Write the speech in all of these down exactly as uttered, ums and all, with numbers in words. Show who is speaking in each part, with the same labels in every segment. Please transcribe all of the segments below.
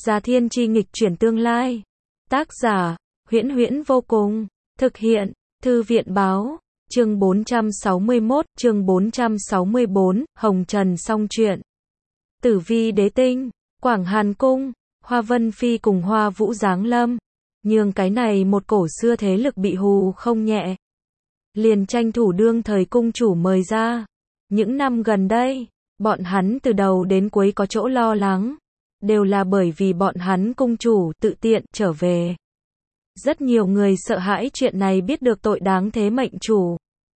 Speaker 1: Gia Thiên Chi nghịch chuyển tương lai. Tác giả, Huyễn Huyễn vô cùng. Thực hiện, Thư viện báo. Chương bốn trăm sáu mươi mốt, chương bốn trăm sáu mươi bốn, Hồng Trần song truyện. Tử Vi đế tinh, Quảng Hàn cung, Hoa Vân Phi cùng Hoa Vũ giáng lâm. Nhưng cái này một cổ xưa thế lực bị hù không nhẹ. Liền tranh thủ đương thời cung chủ mời ra. Những năm gần đây, bọn hắn từ đầu đến cuối có chỗ lo lắng. Đều là bởi vì bọn hắn cung chủ tự tiện trở về. Rất nhiều người sợ hãi chuyện này biết được tội đáng thế mệnh chủ.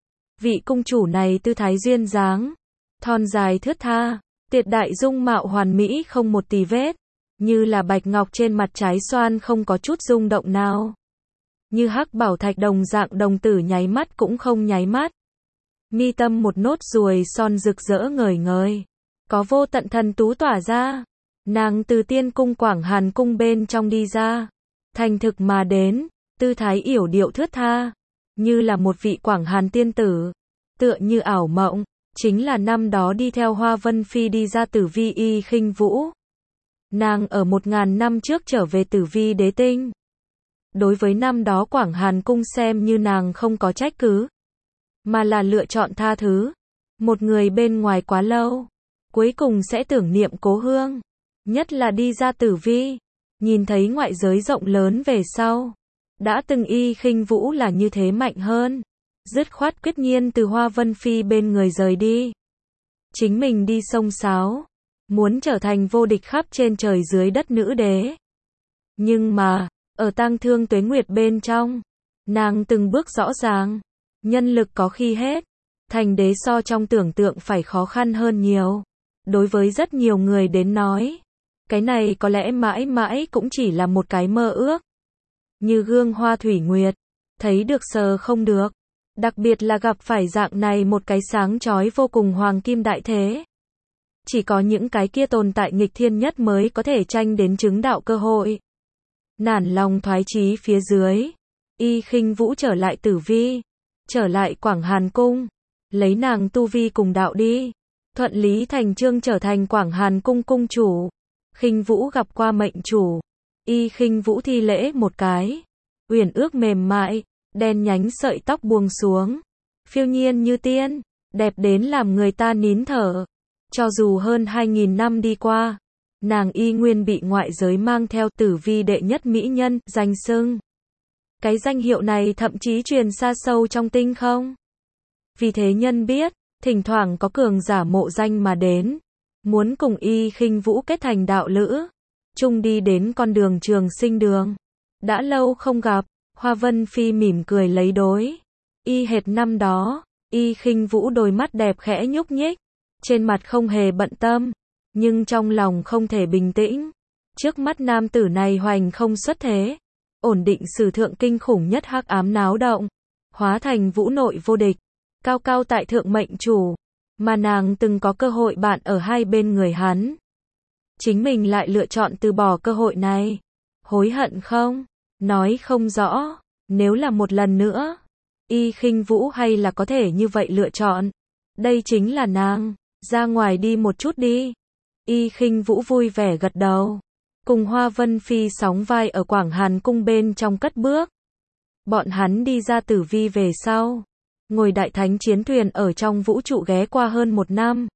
Speaker 1: Vị cung chủ này tư thái duyên dáng, thon dài thướt tha, tuyệt đại dung mạo hoàn mỹ không một tì vết, như là bạch ngọc trên mặt trái xoan không có chút rung động nào. Như hắc bảo thạch đồng dạng đồng tử nháy mắt cũng không nháy mắt. Mi tâm một nốt ruồi son rực rỡ ngời ngời, có vô tận thần tú tỏa ra. Nàng từ tiên cung Quảng Hàn cung bên trong đi ra, thành thực mà đến, tư thái yểu điệu thướt tha, như là một vị Quảng Hàn tiên tử, tựa như ảo mộng, chính là năm đó đi theo Hoa Vân Phi đi ra Tử Vi Y Khinh Vũ. Nàng ở một ngàn năm trước trở về Tử Vi đế tinh. Đối với năm đó Quảng Hàn cung xem như nàng không có trách cứ, mà là lựa chọn tha thứ. Một người bên ngoài quá lâu, cuối cùng sẽ tưởng niệm cố hương. Nhất là đi ra Tử Vi, nhìn thấy ngoại giới rộng lớn về sau. Đã từng Y Khinh Vũ là như thế mạnh hơn. Dứt khoát quyết nhiên từ Hoa Vân Phi bên người rời đi. Chính mình đi sông sáo, muốn trở thành vô địch khắp trên trời dưới đất nữ đế. Nhưng mà, ở tang thương tuế nguyệt bên trong, nàng từng bước rõ ràng, nhân lực có khi hết, thành đế so trong tưởng tượng phải khó khăn hơn nhiều. Đối với rất nhiều người đến nói, cái này có lẽ mãi mãi cũng chỉ là một cái mơ ước. Như gương hoa thủy nguyệt, thấy được sờ không được. Đặc biệt là gặp phải dạng này một cái sáng chói vô cùng hoàng kim đại thế. Chỉ có những cái kia tồn tại nghịch thiên nhất mới có thể tranh đến chứng đạo cơ hội. Nản lòng thoái chí phía dưới, Y Khinh Vũ trở lại Tử Vi, trở lại Quảng Hàn cung, lấy nàng tu vi cùng đạo đi, thuận lý thành chương trở thành Quảng Hàn cung cung chủ. Khinh Vũ gặp qua mệnh chủ, Y Khinh Vũ thi lễ một cái, uyển ước mềm mại, đen nhánh sợi tóc buông xuống, phiêu nhiên như tiên, đẹp đến làm người ta nín thở. Cho dù hơn hai nghìn năm đi qua, nàng y nguyên bị ngoại giới mang theo Tử Vi đệ nhất mỹ nhân danh xưng. Cái danh hiệu này thậm chí truyền xa sâu trong tinh không. Vì thế nhân biết, thỉnh thoảng có cường giả mộ danh mà đến, muốn cùng Y Khinh Vũ kết thành đạo lữ, chung đi đến con đường trường sinh đường. Đã lâu không gặp, Hoa Vân Phi mỉm cười lấy đối. Y hệt năm đó, Y Khinh Vũ đôi mắt đẹp khẽ nhúc nhích, trên mặt không hề bận tâm, nhưng trong lòng không thể bình tĩnh. Trước mắt nam tử này hoành không xuất thế, ổn định sử thượng kinh khủng nhất hắc ám náo động, hóa thành vũ nội vô địch, cao cao tại thượng mệnh chủ, mà nàng từng có cơ hội bạn ở hai bên người hắn. Chính mình lại lựa chọn từ bỏ cơ hội này. Hối hận không? Nói không rõ. Nếu là một lần nữa, Y Khinh Vũ hay là có thể như vậy lựa chọn. Đây chính là nàng. Ra ngoài đi một chút đi. Y Khinh Vũ vui vẻ gật đầu, cùng Hoa Vân Phi sóng vai ở Quảng Hàn cung bên trong cất bước. Bọn hắn đi ra Tử Vi về sau, ngồi đại thánh chiến thuyền ở trong vũ trụ ghé qua hơn một năm.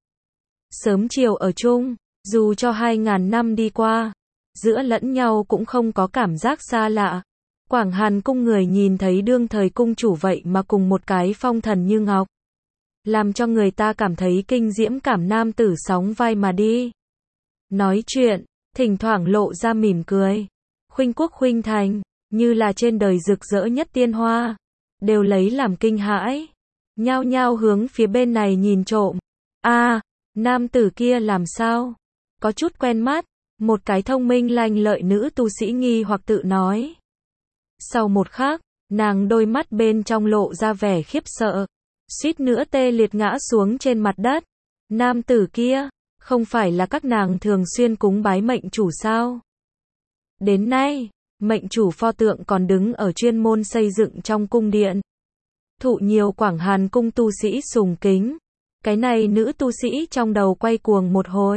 Speaker 1: Sớm chiều ở chung, dù cho hai ngàn năm đi qua, giữa lẫn nhau cũng không có cảm giác xa lạ. Quảng Hàn cung người nhìn thấy đương thời cung chủ vậy mà cùng một cái phong thần như ngọc, làm cho người ta cảm thấy kinh diễm cảm nam tử sóng vai mà đi. Nói chuyện, thỉnh thoảng lộ ra mỉm cười. Khuynh quốc khuynh thành, như là trên đời rực rỡ nhất tiên hoa, đều lấy làm kinh hãi. Nhao nhao hướng phía bên này nhìn trộm. A, à, nam tử kia làm sao? Có chút quen mắt, một cái thông minh lanh lợi nữ tu sĩ nghi hoặc tự nói. Sau một khắc, nàng đôi mắt bên trong lộ ra vẻ khiếp sợ, suýt nữa tê liệt ngã xuống trên mặt đất. Nam tử kia, không phải là các nàng thường xuyên cúng bái mệnh chủ sao? Đến nay, mệnh chủ pho tượng còn đứng ở chuyên môn xây dựng trong cung điện, thụ nhiều Quảng Hàn cung tu sĩ sùng kính. Cái này nữ tu sĩ trong đầu quay cuồng một hồi,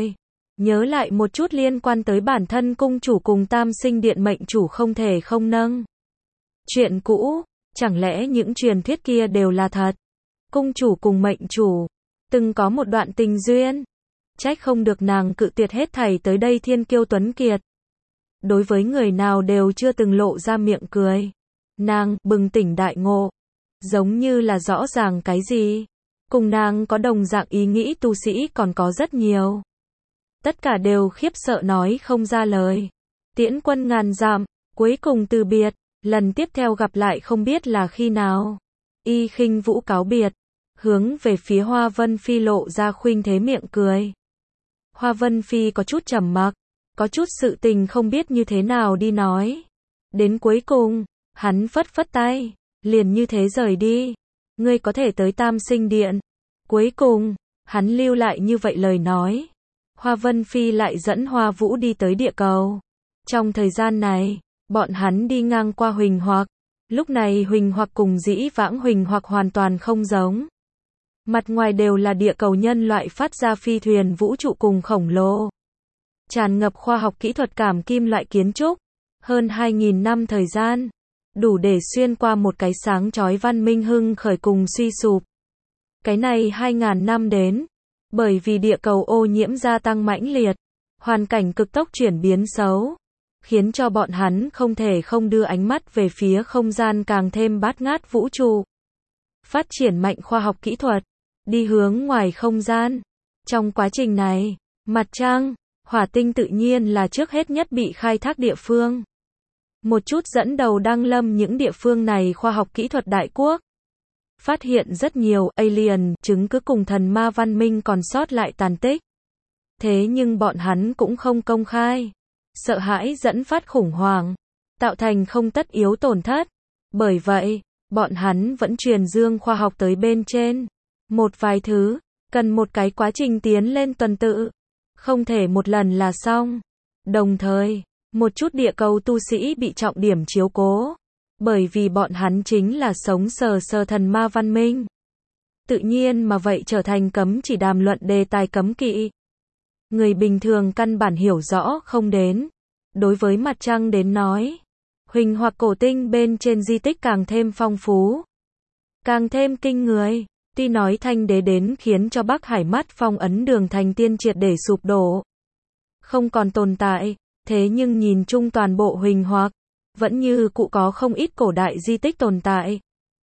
Speaker 1: nhớ lại một chút liên quan tới bản thân cung chủ cùng Tam Sinh Điện mệnh chủ không thể không nâng. Chuyện cũ, chẳng lẽ những truyền thuyết kia đều là thật? Cung chủ cùng mệnh chủ, từng có một đoạn tình duyên. Trách không được nàng cự tuyệt hết thảy tới đây thiên kiêu tuấn kiệt. Đối với người nào đều chưa từng lộ ra miệng cười. Nàng bừng tỉnh đại ngộ, giống như là rõ ràng cái gì. Cùng nàng có đồng dạng ý nghĩ tu sĩ còn có rất nhiều. Tất cả đều khiếp sợ nói không ra lời. Tiễn quân ngàn dặm, cuối cùng từ biệt, lần tiếp theo gặp lại không biết là khi nào. Y Khinh Vũ cáo biệt, hướng về phía Hoa Vân Phi lộ ra khuynh thế miệng cười. Hoa Vân Phi có chút trầm mặc, có chút sự tình không biết như thế nào đi nói. Đến cuối cùng, hắn phất phất tay, liền như thế rời đi. Ngươi có thể tới Tam Sinh Điện. Cuối cùng, hắn lưu lại như vậy lời nói. Hoa Vân Phi lại dẫn Hoa Vũ đi tới địa cầu. Trong thời gian này, bọn hắn đi ngang qua Huỳnh Hoặc. Lúc này Huỳnh Hoặc cùng dĩ vãng Huỳnh Hoặc hoàn toàn không giống. Mặt ngoài đều là địa cầu nhân loại phát ra phi thuyền vũ trụ cùng khổng lồ. Tràn ngập khoa học kỹ thuật cảm kim loại kiến trúc. Hơn hai nghìn năm thời gian. Đủ để xuyên qua một cái sáng chói văn minh hưng khởi cùng suy sụp. Cái này hai nghìn năm đến. Bởi vì địa cầu ô nhiễm gia tăng mãnh liệt. Hoàn cảnh cực tốc chuyển biến xấu. Khiến cho bọn hắn không thể không đưa ánh mắt về phía không gian càng thêm bát ngát vũ trụ. Phát triển mạnh khoa học kỹ thuật. Đi hướng ngoài không gian. Trong quá trình này, mặt trăng, hỏa tinh tự nhiên là trước hết nhất bị khai thác địa phương. Một chút dẫn đầu đăng lâm những địa phương này khoa học kỹ thuật đại quốc. Phát hiện rất nhiều alien, chứng cứ cùng thần ma văn minh còn sót lại tàn tích. Thế nhưng bọn hắn cũng không công khai. Sợ hãi dẫn phát khủng hoảng. Tạo thành không tất yếu tổn thất. Bởi vậy, bọn hắn vẫn truyền dương khoa học tới bên trên. Một vài thứ, cần một cái quá trình tiến lên tuần tự. Không thể một lần là xong. Đồng thời, một chút địa cầu tu sĩ bị trọng điểm chiếu cố. Bởi vì bọn hắn chính là sống sờ sờ thần ma văn minh. Tự nhiên mà vậy trở thành cấm chỉ đàm luận đề tài cấm kỵ. Người bình thường căn bản hiểu rõ không đến. Đối với mặt trăng đến nói, Huỳnh Hoặc cổ tinh bên trên di tích càng thêm phong phú. Càng thêm kinh người. Tuy nói Thanh Đế đến khiến cho Bắc Hải mắt phong ấn đường thành tiên triệt để sụp đổ. Không còn tồn tại. Thế nhưng nhìn chung toàn bộ Huỳnh Hoặc, vẫn như cụ có không ít cổ đại di tích tồn tại.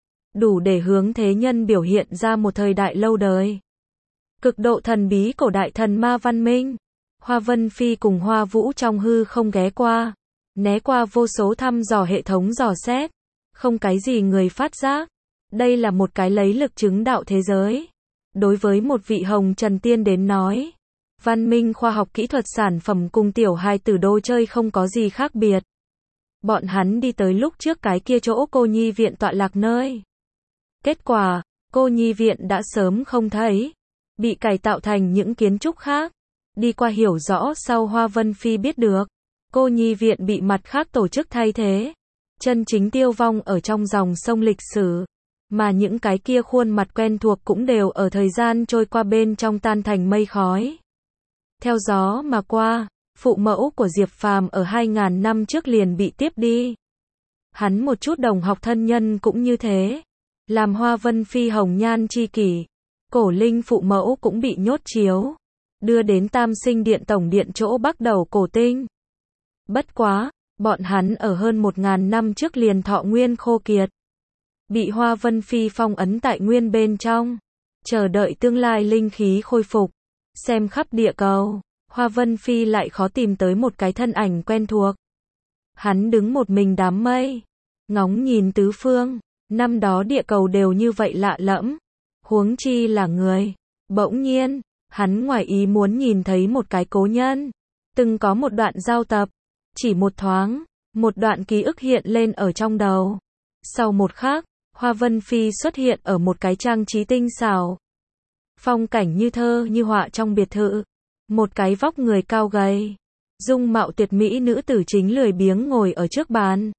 Speaker 1: Đủ để hướng thế nhân biểu hiện ra một thời đại lâu đời. Cực độ thần bí cổ đại thần ma văn minh. Hoa Vân Phi cùng Hoa Vũ trong hư không ghé qua. Né qua vô số thăm dò hệ thống dò xét. Không cái gì người phát giác. Đây là một cái lấy lực chứng đạo thế giới. Đối với một vị hồng trần tiên đến nói. Văn minh khoa học kỹ thuật sản phẩm cùng tiểu hài tử đồ chơi không có gì khác biệt. Bọn hắn đi tới lúc trước cái kia chỗ cô nhi viện tọa lạc nơi. Kết quả, cô nhi viện đã sớm không thấy. Bị cải tạo thành những kiến trúc khác. Đi qua hiểu rõ sau Hoa Vân Phi biết được. Cô nhi viện bị mặt khác tổ chức thay thế. Chân chính tiêu vong ở trong dòng sông lịch sử. Mà những cái kia khuôn mặt quen thuộc cũng đều ở thời gian trôi qua bên trong tan thành mây khói. Theo gió mà qua, phụ mẫu của Diệp Phàm ở hai nghìn năm trước liền bị tiếp đi. Hắn một chút đồng học thân nhân cũng như thế. Làm Hoa Vân Phi hồng nhan chi kỷ. Cổ linh phụ mẫu cũng bị nhốt chiếu. Đưa đến Tam Sinh Điện tổng điện chỗ bắt đầu cổ tinh. Bất quá, bọn hắn ở hơn một nghìn năm trước liền thọ nguyên khô kiệt. Bị Hoa Vân Phi phong ấn tại nguyên bên trong. Chờ đợi tương lai linh khí khôi phục. Xem khắp địa cầu, Hoa Vân Phi lại khó tìm tới một cái thân ảnh quen thuộc. Hắn đứng một mình đám mây. Ngóng nhìn tứ phương. Năm đó địa cầu đều như vậy lạ lẫm. Huống chi là người. Bỗng nhiên, hắn ngoài ý muốn nhìn thấy một cái cố nhân. Từng có một đoạn giao tập. Chỉ một thoáng, một đoạn ký ức hiện lên ở trong đầu. Sau một khắc, Hoa Vân Phi xuất hiện ở một cái trang trí tinh xảo. Phong cảnh như thơ như họa trong biệt thự. Một cái vóc người cao gầy. Dung mạo tuyệt mỹ nữ tử chính lười biếng ngồi ở trước bàn.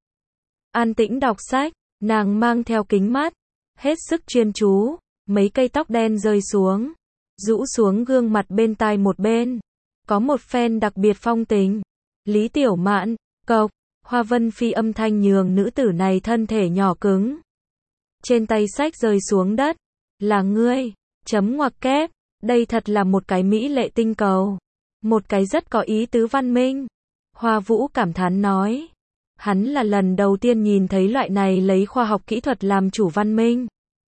Speaker 1: An tĩnh đọc sách, nàng mang theo kính mắt. Hết sức chuyên chú, mấy cây tóc đen rơi xuống. Rũ xuống gương mặt bên tai một bên. có một phen đặc biệt phong tình. Lý Tiểu Mạn, cộc, Hoa Vân Phi âm thanh nhường nữ tử này thân thể nhỏ cứng. Trên tay sách rơi xuống đất. Là ngươi, chấm ngoặc kép, đây thật là một cái mỹ lệ tinh cầu. Một cái rất có ý tứ văn minh. Hoa Vũ cảm thán nói. Hắn là lần đầu tiên nhìn thấy loại này lấy khoa học kỹ thuật làm chủ văn minh.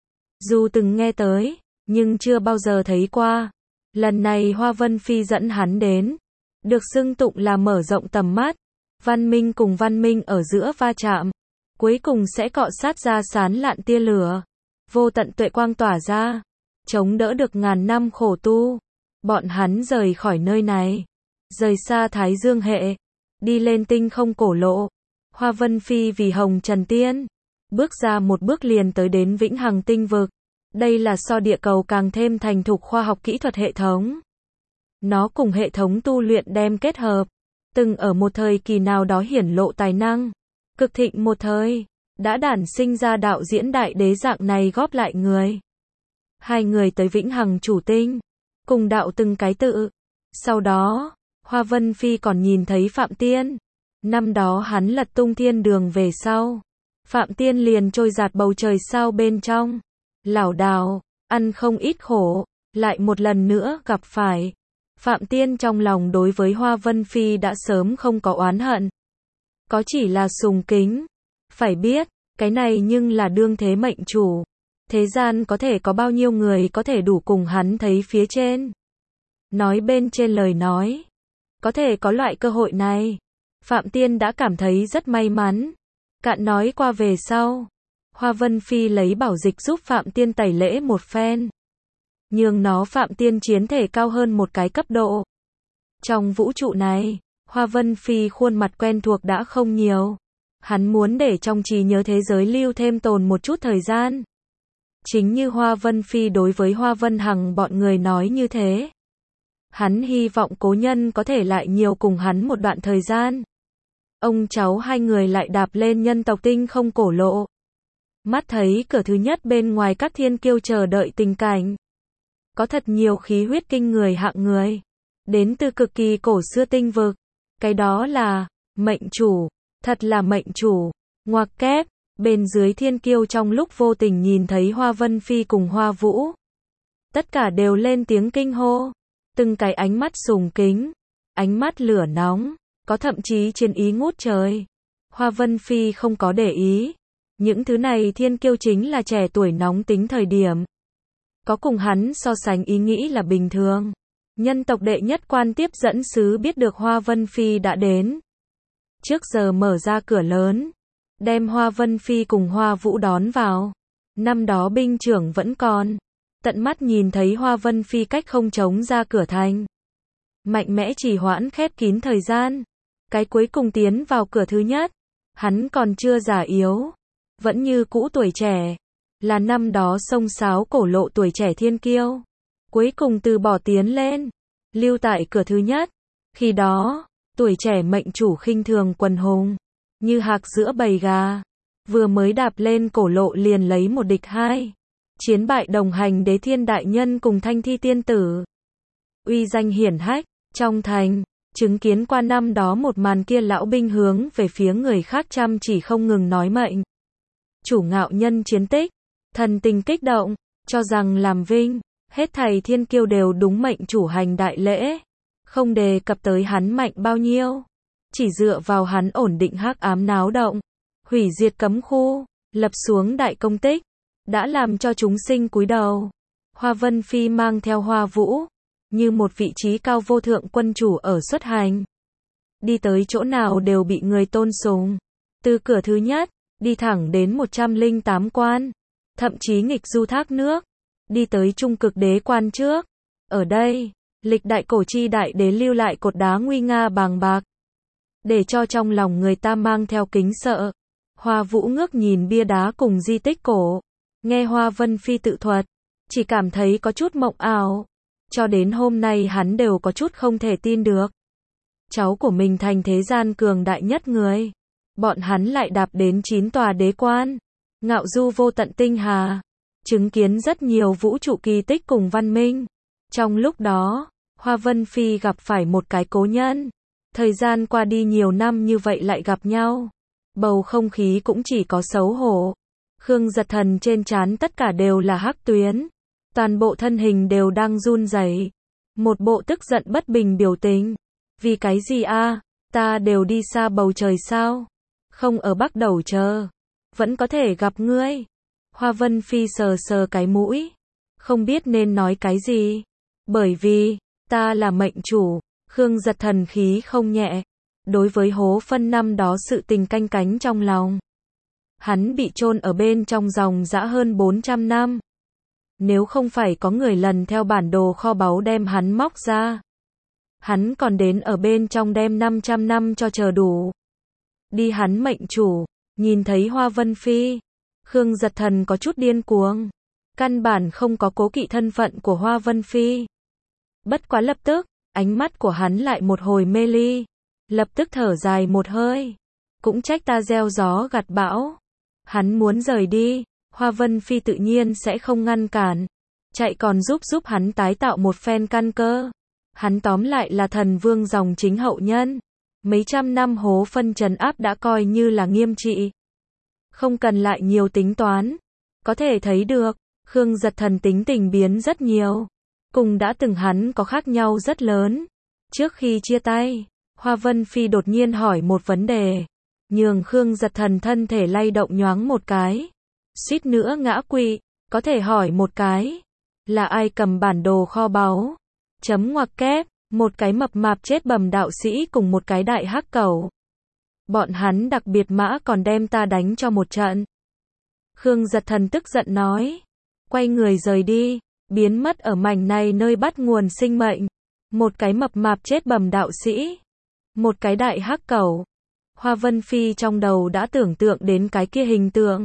Speaker 1: Dù từng nghe tới, nhưng chưa bao giờ thấy qua. Lần này Hoa Vân Phi dẫn hắn đến, được xưng tụng là mở rộng tầm mắt. Văn minh cùng văn minh ở giữa va chạm, cuối cùng sẽ cọ sát ra sán lạn tia lửa. Vô tận tuệ quang tỏa ra, chống đỡ được ngàn năm khổ tu. Bọn hắn rời khỏi nơi này, rời xa Thái Dương hệ, đi lên tinh không cổ lộ. Hoa Vân Phi vì Hồng Trần Tiên, bước ra một bước liền tới đến Vĩnh Hằng tinh vực. Đây là so địa cầu càng thêm thành thục khoa học kỹ thuật hệ thống. Nó cùng hệ thống tu luyện đem kết hợp, từng ở một thời kỳ nào đó hiển lộ tài năng, cực thịnh một thời, đã đản sinh ra đạo diễn đại đế dạng này góp lại người. Hai người tới Vĩnh Hằng chủ tinh, cùng đạo từng cái tự. Sau đó, Hoa Vân Phi còn nhìn thấy Phạm Tiên. Năm đó hắn lật tung thiên đường về sau, Phạm Tiên liền trôi giạt bầu trời sao bên trong. Lảo đảo, ăn không ít khổ, lại một lần nữa gặp phải. Phạm Tiên trong lòng đối với Hoa Vân Phi đã sớm không có oán hận, có chỉ là sùng kính. Phải biết, cái này nhưng là đương thế mệnh chủ. Thế gian có thể có bao nhiêu người có thể đủ cùng hắn thấy phía trên. Nói bên trên lời nói, có thể có loại cơ hội này. Phạm Tiên đã cảm thấy rất may mắn. Cạn nói qua về sau, Hoa Vân Phi lấy bảo dịch giúp Phạm Tiên tẩy lễ một phen, nhường nó Phạm Tiên chiến thể cao hơn một cái cấp độ. Trong vũ trụ này, Hoa Vân Phi khuôn mặt quen thuộc đã không nhiều. Hắn muốn để trong trí nhớ thế giới lưu thêm tồn một chút thời gian. Chính như Hoa Vân Phi đối với Hoa Vân Hằng bọn người nói như thế. Hắn hy vọng cố nhân có thể lại nhiều cùng hắn một đoạn thời gian. Ông cháu hai người lại đạp lên nhân tộc tinh không cổ lộ. Mắt thấy cửa thứ nhất bên ngoài các thiên kiêu chờ đợi tình cảnh. Có thật nhiều khí huyết kinh người hạng người. Đến từ cực kỳ cổ xưa tinh vực. Cái đó là mệnh chủ. Thật là mệnh chủ. Ngoặc kép. Bên dưới thiên kiêu trong lúc vô tình nhìn thấy Hoa Vân Phi cùng Hoa Vũ. Tất cả đều lên tiếng kinh hô. Từng cái ánh mắt sùng kính. Ánh mắt lửa nóng. Có thậm chí chiến ý ngút trời. Hoa Vân Phi không có để ý. Những thứ này thiên kiêu chính là trẻ tuổi nóng tính thời điểm. Có cùng hắn so sánh ý nghĩ là bình thường. Nhân tộc đệ nhất quan tiếp dẫn sứ biết được Hoa Vân Phi đã đến. Trước giờ mở ra cửa lớn, đem Hoa Vân Phi cùng Hoa Vũ đón vào. Năm đó binh trưởng vẫn còn. Tận mắt nhìn thấy Hoa Vân Phi cách không trống ra cửa thành. Mạnh mẽ trì hoãn khép kín thời gian. Cái cuối cùng tiến vào cửa thứ nhất. Hắn còn chưa già yếu. Vẫn như cũ tuổi trẻ. Là năm đó xông xáo cổ lộ tuổi trẻ thiên kiêu. Cuối cùng từ bỏ tiến lên. Lưu tại cửa thứ nhất. Khi đó, tuổi trẻ mệnh chủ khinh thường quần hùng. Như hạc giữa bầy gà. Vừa mới đạp lên cổ lộ liền lấy một địch hai. Chiến bại đồng hành đế thiên đại nhân cùng thanh thi tiên tử. Uy danh hiển hách. Trong thành, chứng kiến qua năm đó một màn kia lão binh hướng về phía người khác chăm chỉ không ngừng nói mệnh. Chủ ngạo nhân chiến tích. Thần tình kích động. Cho rằng làm vinh. Hết thầy thiên kiêu đều đúng mệnh chủ hành đại lễ. Không đề cập tới hắn mạnh bao nhiêu. Chỉ dựa vào hắn ổn định hắc ám náo động. Hủy diệt cấm khu. Lập xuống đại công tích. Đã làm cho chúng sinh cúi đầu. Hoa Vân Phi mang theo Hoa Vũ. Như một vị trí cao vô thượng quân chủ ở xuất hành. Đi tới chỗ nào đều bị người tôn sùng. Từ cửa thứ nhất, đi thẳng đến một trăm lẻ tám quan. Thậm chí nghịch du thác nước. Đi tới trung cực đế quan trước. Ở đây, lịch đại cổ chi đại đế lưu lại cột đá nguy nga bàng bạc. Để cho trong lòng người ta mang theo kính sợ. Hoa Vũ ngước nhìn bia đá cùng di tích cổ. Nghe Hoa Vân Phi tự thuật. Chỉ cảm thấy có chút mộng ảo. Cho đến hôm nay hắn đều có chút không thể tin được. Cháu của mình thành thế gian cường đại nhất người. Bọn hắn lại đạp đến chín tòa đế quan. Ngạo du vô tận tinh hà. Chứng kiến rất nhiều vũ trụ kỳ tích cùng văn minh. Trong lúc đó, Hoa Vân Phi gặp phải một cái cố nhân. Thời gian qua đi nhiều năm như vậy lại gặp nhau. Bầu không khí cũng chỉ có xấu hổ. Khương Giật Thần trên trán tất cả đều là hắc tuyến. Toàn bộ thân hình đều đang run rẩy. Một bộ tức giận bất bình biểu tình. Vì cái gì a? Ta đều đi xa bầu trời sao? Không ở Bắc Đẩu chờ. Vẫn có thể gặp ngươi. Hoa Vân Phi sờ sờ cái mũi. Không biết nên nói cái gì. Bởi vì, ta là mệnh chủ. Khương Giật Thần khí không nhẹ. Đối với Hố Phân năm đó sự tình canh cánh trong lòng. Hắn bị chôn ở bên trong dòng dã hơn bốn trăm năm. Nếu không phải có người lần theo bản đồ kho báu đem hắn móc ra. Hắn còn đến ở bên trong đem năm trăm năm cho chờ đủ. Đi hắn mệnh chủ, nhìn thấy Hoa Vân Phi. Khương Giật Thần có chút điên cuồng. Căn bản không có cố kỵ thân phận của Hoa Vân Phi. Bất quá lập tức, ánh mắt của hắn lại một hồi mê ly. Lập tức thở dài một hơi. Cũng trách ta gieo gió gặt bão. Hắn muốn rời đi, Hoa Vân Phi tự nhiên sẽ không ngăn cản. Chạy còn giúp giúp hắn tái tạo một phen căn cơ. Hắn tóm lại là thần vương dòng chính hậu nhân. Mấy trăm năm Hố Phân trấn áp đã coi như là nghiêm trị. Không cần lại nhiều tính toán. Có thể thấy được, Khương Giật Thần tính tình biến rất nhiều. Cùng đã từng hắn có khác nhau rất lớn. Trước khi chia tay, Hoa Vân Phi đột nhiên hỏi một vấn đề. Nhường Khương Giật Thần thân thể lay động nhoáng một cái. Suýt nữa ngã quỵ, có thể hỏi một cái. Là ai cầm bản đồ kho báu? Chấm ngoặc kép, một cái mập mạp chết bầm đạo sĩ cùng một cái đại hắc cẩu. Bọn hắn đặc biệt mã còn đem ta đánh cho một trận. Khương Giật Thần tức giận nói. Quay người rời đi, biến mất ở mảnh này nơi bắt nguồn sinh mệnh. Một cái mập mạp chết bầm đạo sĩ. Một cái đại hắc cẩu. Hoa Vân Phi trong đầu đã tưởng tượng đến cái kia hình tượng.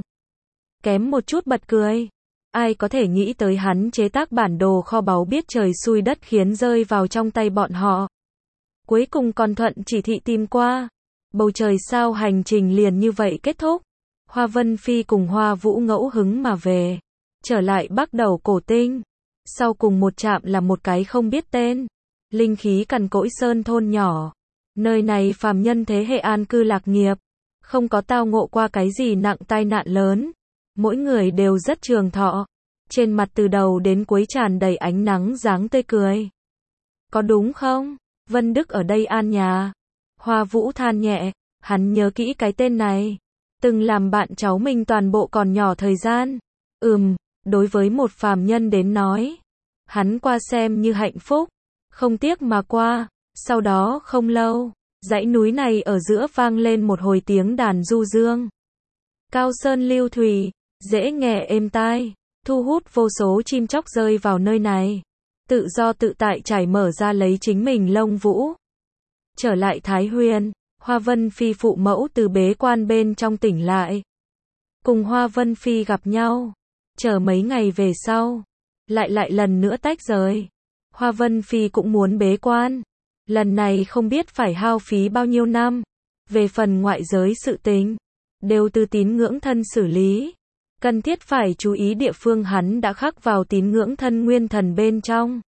Speaker 1: Kém một chút bật cười. Ai có thể nghĩ tới hắn chế tác bản đồ kho báu biết trời xui đất khiến rơi vào trong tay bọn họ. Cuối cùng còn thuận chỉ thị tìm qua. Bầu trời sao hành trình liền như vậy kết thúc. Hoa Vân Phi cùng Hoa Vũ ngẫu hứng mà về. Trở lại Bắc Đẩu cổ tinh. Sau cùng một trạm là một cái không biết tên. Linh khí cằn cỗi sơn thôn nhỏ. Nơi này phàm nhân thế hệ an cư lạc nghiệp. Không có tao ngộ qua cái gì nặng tai nạn lớn. Mỗi người đều rất trường thọ. Trên mặt từ đầu đến cuối tràn đầy ánh nắng dáng tươi cười. Có đúng không? Vân Đức ở đây an nhà. Hoa Vũ than nhẹ. Hắn nhớ kỹ cái tên này. Từng làm bạn cháu mình toàn bộ còn nhỏ thời gian. Ừm, đối với một phàm nhân đến nói. Hắn qua xem như hạnh phúc. Không tiếc mà qua. Sau đó không lâu, dãy núi này ở giữa vang lên một hồi tiếng đàn du dương. Cao sơn lưu thủy, dễ nghe êm tai, thu hút vô số chim chóc rơi vào nơi này. Tự do tự tại trải mở ra lấy chính mình lông vũ. Trở lại Thái Huyền, Hoa Vân Phi phụ mẫu từ bế quan bên trong tỉnh lại. Cùng Hoa Vân Phi gặp nhau. Chờ mấy ngày về sau, lại lại lần nữa tách rời. Hoa Vân Phi cũng muốn bế quan. Lần này không biết phải hao phí bao nhiêu năm. Về phần ngoại giới sự tình, đều từ tín ngưỡng thân xử lý. Cần thiết phải chú ý địa phương hắn đã khắc vào tín ngưỡng thân nguyên thần bên trong.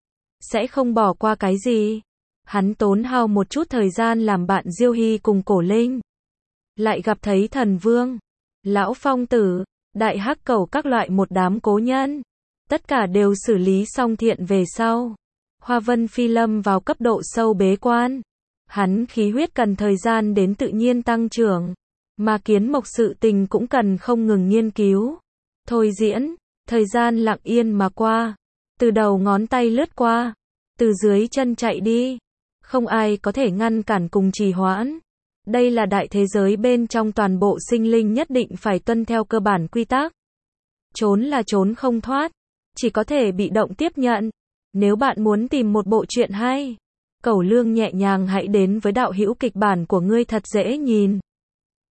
Speaker 1: Sẽ không bỏ qua cái gì. Hắn tốn hao một chút thời gian làm bạn Diêu Hy cùng Cổ Linh. Lại gặp thấy thần vương, lão phong tử, đại hắc cẩu các loại một đám cố nhân. Tất cả đều xử lý xong thiện về sau. Hoa Vân Phi lâm vào cấp độ sâu bế quan. Hắn khí huyết cần thời gian đến tự nhiên tăng trưởng. Mà kiến mộc sự tình cũng cần không ngừng nghiên cứu. Thôi diễn, thời gian lặng yên mà qua. Từ đầu ngón tay lướt qua. Từ dưới chân chạy đi. Không ai có thể ngăn cản cùng trì hoãn. Đây là đại thế giới bên trong toàn bộ sinh linh nhất định phải tuân theo cơ bản quy tắc. Trốn là trốn không thoát. Chỉ có thể bị động tiếp nhận. Nếu bạn muốn tìm một bộ truyện hay, Cẩu Lương nhẹ nhàng hãy đến với đạo hữu kịch bản của ngươi thật dễ nhìn.